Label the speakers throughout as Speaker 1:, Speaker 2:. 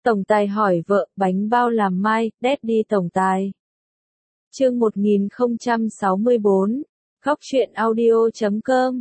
Speaker 1: Tổng tài hỏi vợ, bánh bao làm mai, Daddy tổng tài. Chương 1064, Khóc chuyện audio.com.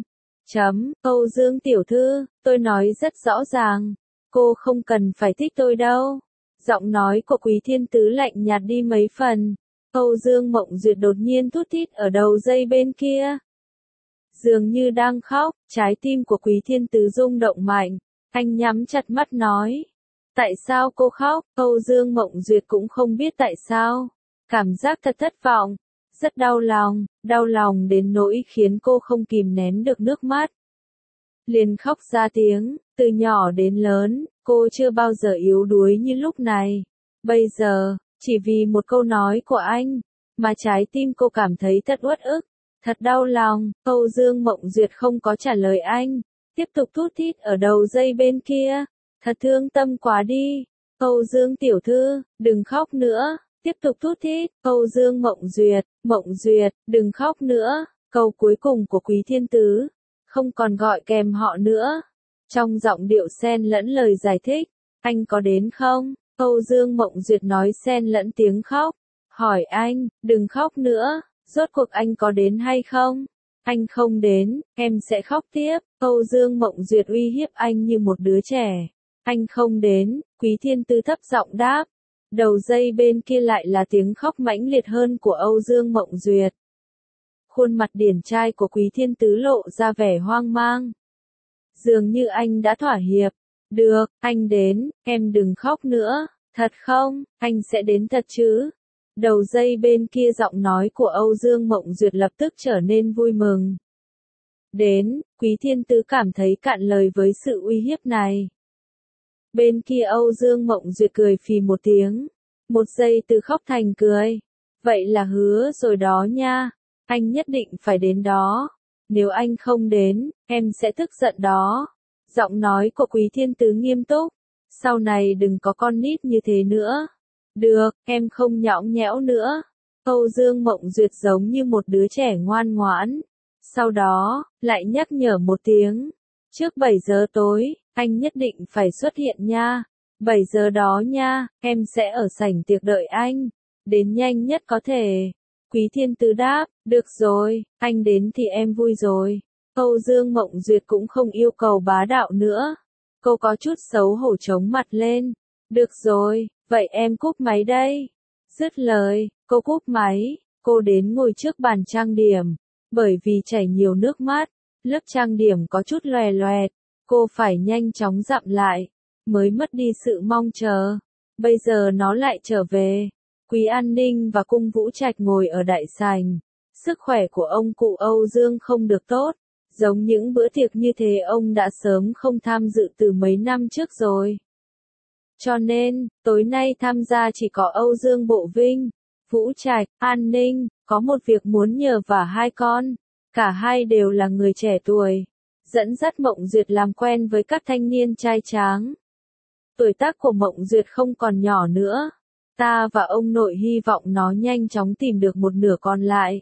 Speaker 1: Âu Dương tiểu thư, tôi nói rất rõ ràng, cô không cần phải thích tôi đâu. Giọng nói của Quý Thiên Tứ lạnh nhạt đi mấy phần. Âu Dương Mộng Duyệt đột nhiên thút thít ở đầu dây bên kia. Dường như đang khóc, trái tim của Quý Thiên Tứ rung động mạnh. Anh nhắm chặt mắt nói. Tại sao cô khóc? Âu Dương Mộng Duyệt cũng không biết tại sao. Cảm giác thật thất vọng, rất đau lòng đến nỗi khiến cô không kìm nén được nước mắt. Liền khóc ra tiếng, từ nhỏ đến lớn, cô chưa bao giờ yếu đuối như lúc này. Bây giờ, chỉ vì một câu nói của anh, mà trái tim cô cảm thấy thật uất ức, thật đau lòng. Âu Dương Mộng Duyệt không có trả lời anh, tiếp tục thút thít ở đầu dây bên kia. Thật thương tâm quá đi. Âu Dương tiểu thư, đừng khóc nữa. Tiếp tục thút thít. Âu Dương Mộng Duyệt, đừng khóc nữa. Câu cuối cùng của Quý Thiên Tứ, không còn gọi kèm họ nữa. Trong giọng điệu xen lẫn lời giải thích. Anh có đến không? Âu Dương Mộng Duyệt nói xen lẫn tiếng khóc. Hỏi anh, đừng khóc nữa. Rốt cuộc anh có đến hay không? Anh không đến, em sẽ khóc tiếp. Âu Dương Mộng Duyệt uy hiếp anh như một đứa trẻ. Anh không đến, Quý Thiên Tứ thấp giọng đáp. Đầu dây bên kia lại là tiếng khóc mãnh liệt hơn của Âu Dương Mộng Duyệt. Khuôn mặt điển trai của Quý Thiên Tứ lộ ra vẻ hoang mang. Dường như anh đã thỏa hiệp. Được, anh đến, em đừng khóc nữa. Thật không, anh sẽ đến thật chứ? Đầu dây bên kia giọng nói của Âu Dương Mộng Duyệt lập tức trở nên vui mừng. Đến, Quý Thiên Tứ cảm thấy cạn lời với sự uy hiếp này. Bên kia Âu Dương Mộng Duyệt cười phì một tiếng. Một giây từ khóc thành cười. Vậy là hứa rồi đó nha. Anh nhất định phải đến đó. Nếu anh không đến, em sẽ tức giận đó. Giọng nói của Quý Thiên Tứ nghiêm túc. Sau này đừng có con nít như thế nữa. Được, em không nhõng nhẽo nữa. Âu Dương Mộng Duyệt giống như một đứa trẻ ngoan ngoãn. Sau đó, lại nhắc nhở một tiếng. Trước 7 giờ tối, anh nhất định phải xuất hiện nha. 7 giờ đó nha, em sẽ ở sảnh tiệc đợi anh. Đến nhanh nhất có thể. Quý Thiên Tứ đáp, được rồi, anh đến thì em vui rồi. Âu Dương Mộng Duyệt cũng không yêu cầu bá đạo nữa. Cô có chút xấu hổ chống mặt lên. Được rồi, vậy em cúp máy đây. Dứt lời, cô cúp máy, cô đến ngồi trước bàn trang điểm. Bởi vì chảy nhiều nước mắt, lớp trang điểm có chút loè loẹt. Cô phải nhanh chóng dặm lại, mới mất đi sự mong chờ. Bây giờ nó lại trở về. Quý An Ninh và Cung Vũ Trạch ngồi ở đại sảnh. Sức khỏe của ông cụ Âu Dương không được tốt. Giống những bữa tiệc như thế ông đã sớm không tham dự từ mấy năm trước rồi. Cho nên, tối nay tham gia chỉ có Âu Dương Bộ Vinh, Vũ Trạch, An Ninh, có một việc muốn nhờ và hai con. Cả hai đều là người trẻ tuổi. Dẫn dắt Mộng Duyệt làm quen với các thanh niên trai tráng. Tuổi tác của Mộng Duyệt không còn nhỏ nữa. Ta và ông nội hy vọng nó nhanh chóng tìm được một nửa còn lại.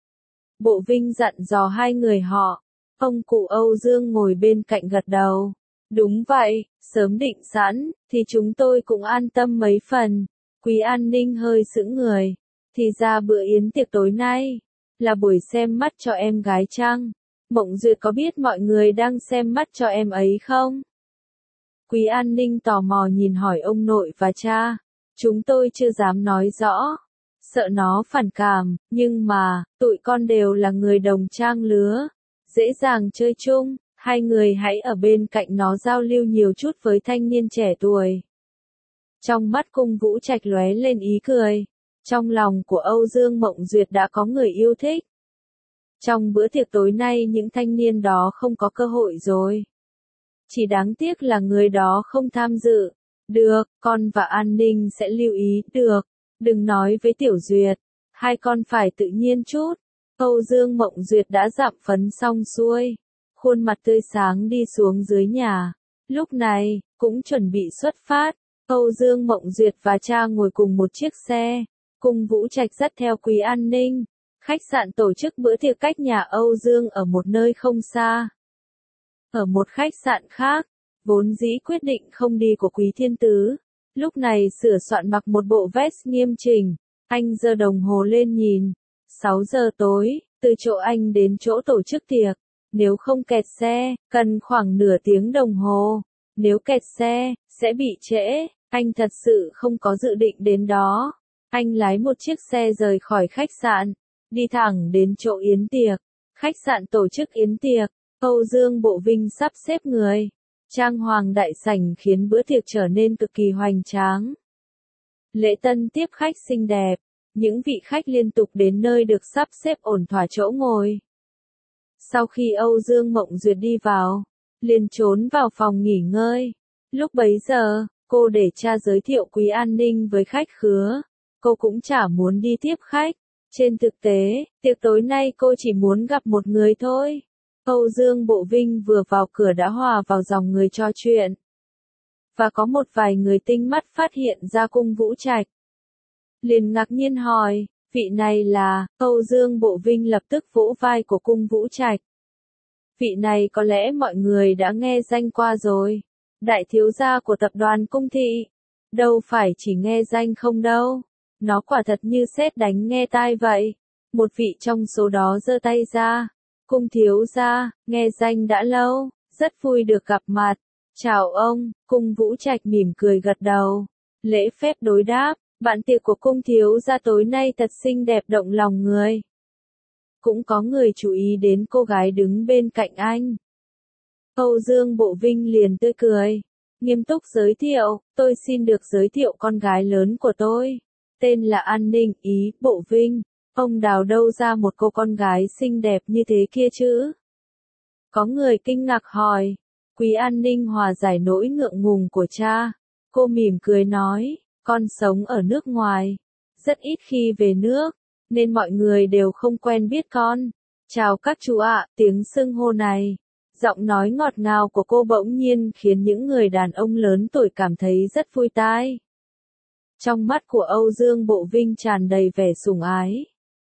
Speaker 1: Bộ Vinh dặn dò hai người họ. Ông cụ Âu Dương ngồi bên cạnh gật đầu. Đúng vậy, sớm định sẵn, thì chúng tôi cũng an tâm mấy phần. Quý An Ninh hơi sững người. Thì ra bữa yến tiệc tối nay là buổi xem mắt cho em gái chăng? Mộng Duyệt có biết mọi người đang xem mắt cho em ấy không? Quý An Ninh tò mò nhìn hỏi ông nội và cha. Chúng tôi chưa dám nói rõ. Sợ nó phản cảm, nhưng mà, tụi con đều là người đồng trang lứa. Dễ dàng chơi chung, hai người hãy ở bên cạnh nó giao lưu nhiều chút với thanh niên trẻ tuổi. Trong mắt Cung Vũ Trạch lóe lên ý cười. Trong lòng của Âu Dương Mộng Duyệt đã có người yêu thích. Trong bữa tiệc tối nay những thanh niên đó không có cơ hội rồi. Chỉ đáng tiếc là người đó không tham dự. Được, con và An Ninh sẽ lưu ý, được. Đừng nói với Tiểu Duyệt. Hai con phải tự nhiên chút. Âu Dương Mộng Duyệt đã dặm phấn xong xuôi. Khuôn mặt tươi sáng đi xuống dưới nhà. Lúc này, cũng chuẩn bị xuất phát. Âu Dương Mộng Duyệt và cha ngồi cùng một chiếc xe. Cung Vũ Trạch dắt theo Quý An Ninh. Khách sạn tổ chức bữa tiệc cách nhà Âu Dương ở một nơi không xa. Ở một khách sạn khác, vốn dĩ quyết định không đi của Quý Thiên Tứ, lúc này sửa soạn mặc một bộ vest nghiêm chỉnh. Anh giơ đồng hồ lên nhìn. 6 giờ tối, từ chỗ anh đến chỗ tổ chức tiệc. Nếu không kẹt xe, cần khoảng nửa tiếng đồng hồ. Nếu kẹt xe, sẽ bị trễ. Anh thật sự không có dự định đến đó. Anh lái một chiếc xe rời khỏi khách sạn, đi thẳng đến chỗ yến tiệc. Khách sạn tổ chức yến tiệc, Âu Dương Bộ Vinh sắp xếp người. Trang hoàng đại sảnh khiến bữa tiệc trở nên cực kỳ hoành tráng. Lễ tân tiếp khách xinh đẹp, những vị khách liên tục đến nơi được sắp xếp ổn thỏa chỗ ngồi. Sau khi Âu Dương Mộng Duyệt đi vào, liền trốn vào phòng nghỉ ngơi. Lúc bấy giờ, cô để cha giới thiệu Quý An Ninh với khách khứa. Cô cũng chả muốn đi tiếp khách. Trên thực tế, tiệc tối nay cô chỉ muốn gặp một người thôi. Âu Dương Bộ Vinh vừa vào cửa đã hòa vào dòng người trò chuyện. Và có một vài người tinh mắt phát hiện ra Cung Vũ Trạch. Liền ngạc nhiên hỏi, vị này là, Âu Dương Bộ Vinh lập tức vỗ vai của Cung Vũ Trạch. Vị này có lẽ mọi người đã nghe danh qua rồi. Đại thiếu gia của tập đoàn Cung Thị. Đâu phải chỉ nghe danh không đâu. Nó quả thật như sét đánh nghe tai vậy. Một vị trong số đó giơ tay ra. Cung thiếu gia, nghe danh đã lâu, rất vui được gặp mặt. Chào ông, Cung Vũ Trạch mỉm cười gật đầu. Lễ phép đối đáp, bạn tiệc của Cung thiếu gia tối nay thật xinh đẹp động lòng người. Cũng có người chú ý đến cô gái đứng bên cạnh anh. Âu Dương Bộ Vinh liền tươi cười, nghiêm túc giới thiệu, tôi xin được giới thiệu con gái lớn của tôi. Tên là An Ninh Ý, Bộ Vinh. Ông đào đâu ra một cô con gái xinh đẹp như thế kia chứ? Có người kinh ngạc hỏi. Quý An Ninh hòa giải nỗi ngượng ngùng của cha. Cô mỉm cười nói, con sống ở nước ngoài. Rất ít khi về nước, nên mọi người đều không quen biết con. Chào các chú ạ, tiếng xưng hô này. Giọng nói ngọt ngào của cô bỗng nhiên khiến những người đàn ông lớn tuổi cảm thấy rất vui tai. Trong mắt của Âu Dương Bộ Vinh tràn đầy vẻ sủng ái.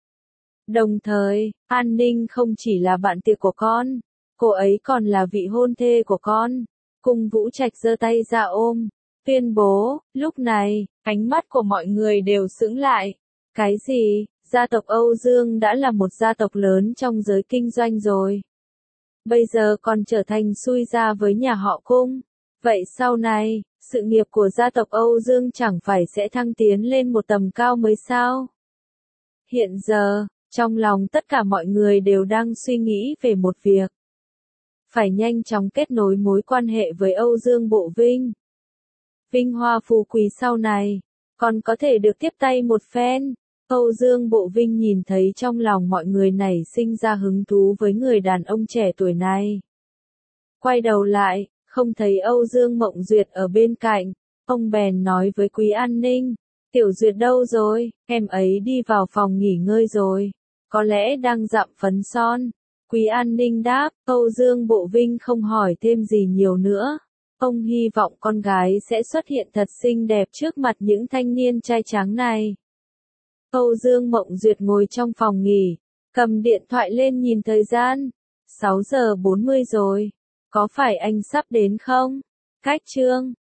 Speaker 1: Đồng thời, An Ninh không chỉ là bạn tiệc của con, cô ấy còn là vị hôn thê của con. Cung Vũ Trạch giơ tay ra ôm, tuyên bố, lúc này, ánh mắt của mọi người đều sững lại. Cái gì, gia tộc Âu Dương đã là một gia tộc lớn trong giới kinh doanh rồi. Bây giờ còn trở thành xui gia với nhà họ Cung. Vậy sau này, sự nghiệp của gia tộc Âu Dương chẳng phải sẽ thăng tiến lên một tầm cao mới sao? Hiện giờ, trong lòng tất cả mọi người đều đang suy nghĩ về một việc. Phải nhanh chóng kết nối mối quan hệ với Âu Dương Bộ Vinh. Vinh hoa phú quý sau này, còn có thể được tiếp tay một phen. Âu Dương Bộ Vinh nhìn thấy trong lòng mọi người nảy sinh ra hứng thú với người đàn ông trẻ tuổi này. Quay đầu lại, không thấy Âu Dương Mộng Duyệt ở bên cạnh, ông bèn nói với Quý An Ninh, Tiểu Duyệt đâu rồi, em ấy đi vào phòng nghỉ ngơi rồi, có lẽ đang dặm phấn son. Quý An Ninh đáp, Âu Dương Bộ Vinh không hỏi thêm gì nhiều nữa. Ông hy vọng con gái sẽ xuất hiện thật xinh đẹp trước mặt những thanh niên trai tráng này. Âu Dương Mộng Duyệt ngồi trong phòng nghỉ, cầm điện thoại lên nhìn thời gian. 6 giờ 40 rồi. Có phải anh sắp đến không? Cách chương